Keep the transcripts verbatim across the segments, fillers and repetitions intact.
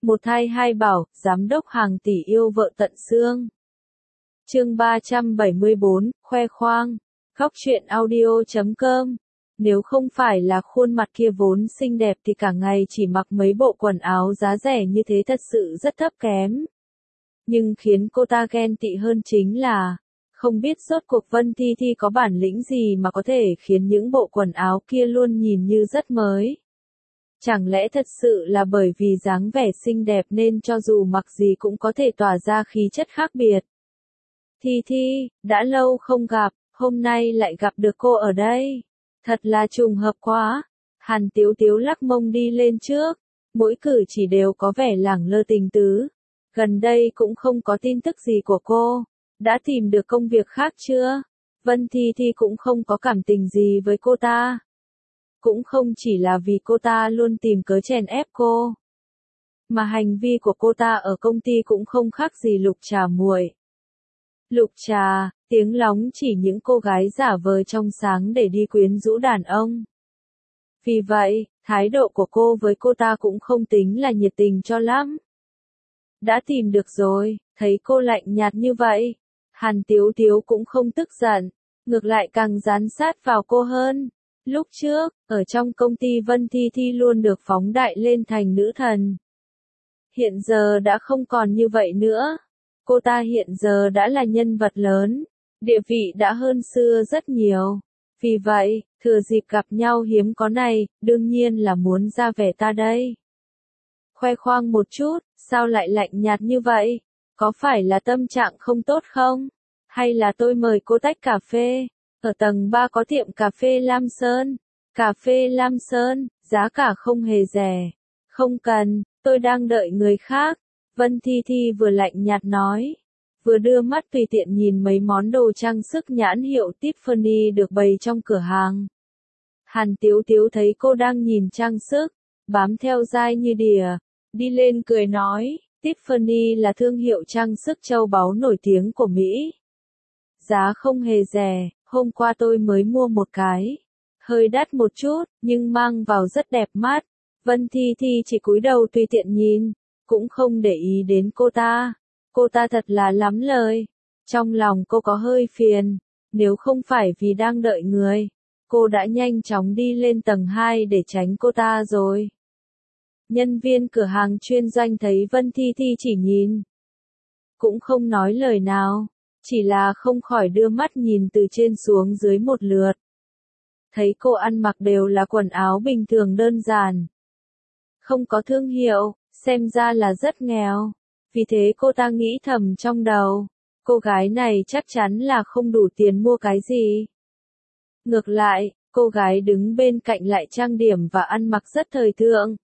Một thai hai bảo, giám đốc hàng tỷ yêu vợ tận xương. Chương ba trăm bảy mươi bốn, khoe khoang. Góc truyện audio chấm com. Nếu không phải là khuôn mặt kia vốn xinh đẹp thì cả ngày chỉ mặc mấy bộ quần áo giá rẻ như thế thật sự rất thấp kém. Nhưng khiến cô ta ghen tị hơn chính là, không biết rốt cuộc Vân Thi Thi có bản lĩnh gì mà có thể khiến những bộ quần áo kia luôn nhìn như rất mới. Chẳng lẽ thật sự là bởi vì dáng vẻ xinh đẹp nên cho dù mặc gì cũng có thể tỏa ra khí chất khác biệt. Thi Thi, đã lâu không gặp, hôm nay lại gặp được cô ở đây. Thật là trùng hợp quá. Hàn Tiếu Tiếu lắc mông đi lên trước, mỗi cử chỉ đều có vẻ lẳng lơ tình tứ. Gần đây cũng không có tin tức gì của cô. Đã tìm được công việc khác chưa? Vân Thi Thi cũng không có cảm tình gì với cô ta. Cũng không chỉ là vì cô ta luôn tìm cớ chèn ép cô. Mà hành vi của cô ta ở công ty cũng không khác gì Lục Trà muội. Lục Trà, tiếng lóng chỉ những cô gái giả vờ trong sáng để đi quyến rũ đàn ông. Vì vậy, thái độ của cô với cô ta cũng không tính là nhiệt tình cho lắm. Đã tìm được rồi, thấy cô lạnh nhạt như vậy. Hàn Tiếu Tiếu cũng không tức giận, ngược lại càng dán sát vào cô hơn. Lúc trước, ở trong công ty Vân Thi Thi luôn được phóng đại lên thành nữ thần. Hiện giờ đã không còn như vậy nữa. Cô ta hiện giờ đã là nhân vật lớn, địa vị đã hơn xưa rất nhiều. Vì vậy, thừa dịp gặp nhau hiếm có này, đương nhiên là muốn ra vẻ ta đây. Khoe khoang một chút, sao lại lạnh nhạt như vậy? Có phải là tâm trạng không tốt không? Hay là tôi mời cô tách cà phê? Ở tầng ba có tiệm cà phê Lam Sơn. Cà phê Lam Sơn, giá cả không hề rẻ. Không cần, tôi đang đợi người khác. Vân Thi Thi vừa lạnh nhạt nói, vừa đưa mắt tùy tiện nhìn mấy món đồ trang sức nhãn hiệu Tiffany được bày trong cửa hàng. Hàn Tiếu Tiếu thấy cô đang nhìn trang sức, bám theo dai như đìa, đi lên cười nói, Tiffany là thương hiệu trang sức châu báu nổi tiếng của Mỹ. Giá không hề rẻ, hôm qua tôi mới mua một cái. Hơi đắt một chút, nhưng mang vào rất đẹp mắt. Vân Thi Thi chỉ cúi đầu tùy tiện nhìn, cũng không để ý đến cô ta. Cô ta thật là lắm lời. Trong lòng cô có hơi phiền, nếu không phải vì đang đợi người, cô đã nhanh chóng đi lên tầng hai để tránh cô ta rồi. Nhân viên cửa hàng chuyên doanh thấy Vân Thi Thi chỉ nhìn, cũng không nói lời nào, chỉ là không khỏi đưa mắt nhìn từ trên xuống dưới một lượt. Thấy cô ăn mặc đều là quần áo bình thường đơn giản, không có thương hiệu, xem ra là rất nghèo. Vì thế cô ta nghĩ thầm trong đầu, cô gái này chắc chắn là không đủ tiền mua cái gì. Ngược lại, cô gái đứng bên cạnh lại trang điểm và ăn mặc rất thời thượng.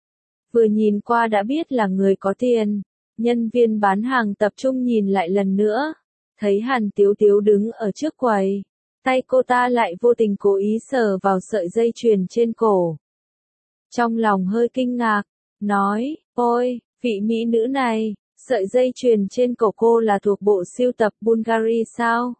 Vừa nhìn qua đã biết là người có tiền. Nhân viên bán hàng tập trung nhìn lại lần nữa, thấy Hàn Tiếu Tiếu đứng ở trước quầy, tay cô ta lại vô tình cố ý sờ vào sợi dây chuyền trên cổ. Trong lòng hơi kinh ngạc, nói, ôi, vị mỹ nữ này, sợi dây chuyền trên cổ cô là thuộc bộ sưu tập Bulgari sao?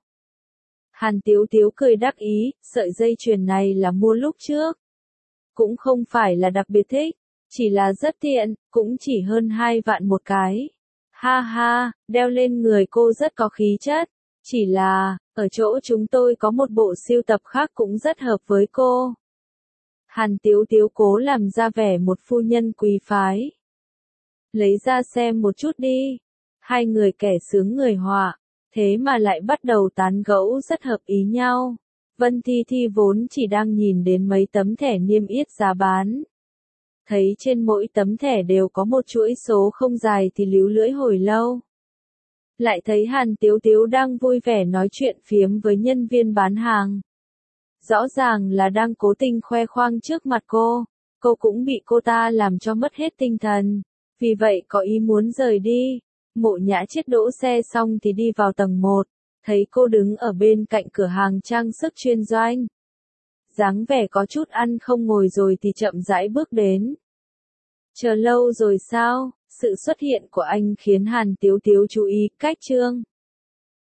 Hàn Tiếu Tiếu cười đắc ý, sợi dây chuyền này là mua lúc trước. Cũng không phải là đặc biệt thích, chỉ là rất tiện, cũng chỉ hơn hai vạn một cái. Ha ha, đeo lên người cô rất có khí chất, chỉ là, ở chỗ chúng tôi có một bộ sưu tập khác cũng rất hợp với cô. Hàn Tiếu Tiếu cố làm ra vẻ một phu nhân quý phái. Lấy ra xem một chút đi. Hai người kẻ sướng người họa, thế mà lại bắt đầu tán gẫu rất hợp ý nhau. Vân Thi Thi vốn chỉ đang nhìn đến mấy tấm thẻ niêm yết giá bán. Thấy trên mỗi tấm thẻ đều có một chuỗi số không dài thì líu lưỡi hồi lâu. Lại thấy Hàn Tiếu Tiếu đang vui vẻ nói chuyện phiếm với nhân viên bán hàng. Rõ ràng là đang cố tình khoe khoang trước mặt cô, cô cũng bị cô ta làm cho mất hết tinh thần. Vì vậy có ý muốn rời đi. Mộ Nhã Chiết đỗ xe xong thì đi vào tầng một, thấy cô đứng ở bên cạnh cửa hàng trang sức chuyên doanh. Dáng vẻ có chút ăn không ngồi rồi thì chậm rãi bước đến. Chờ lâu rồi sao? Sự xuất hiện của anh khiến Hàn Tiếu Tiếu chú ý cách trương.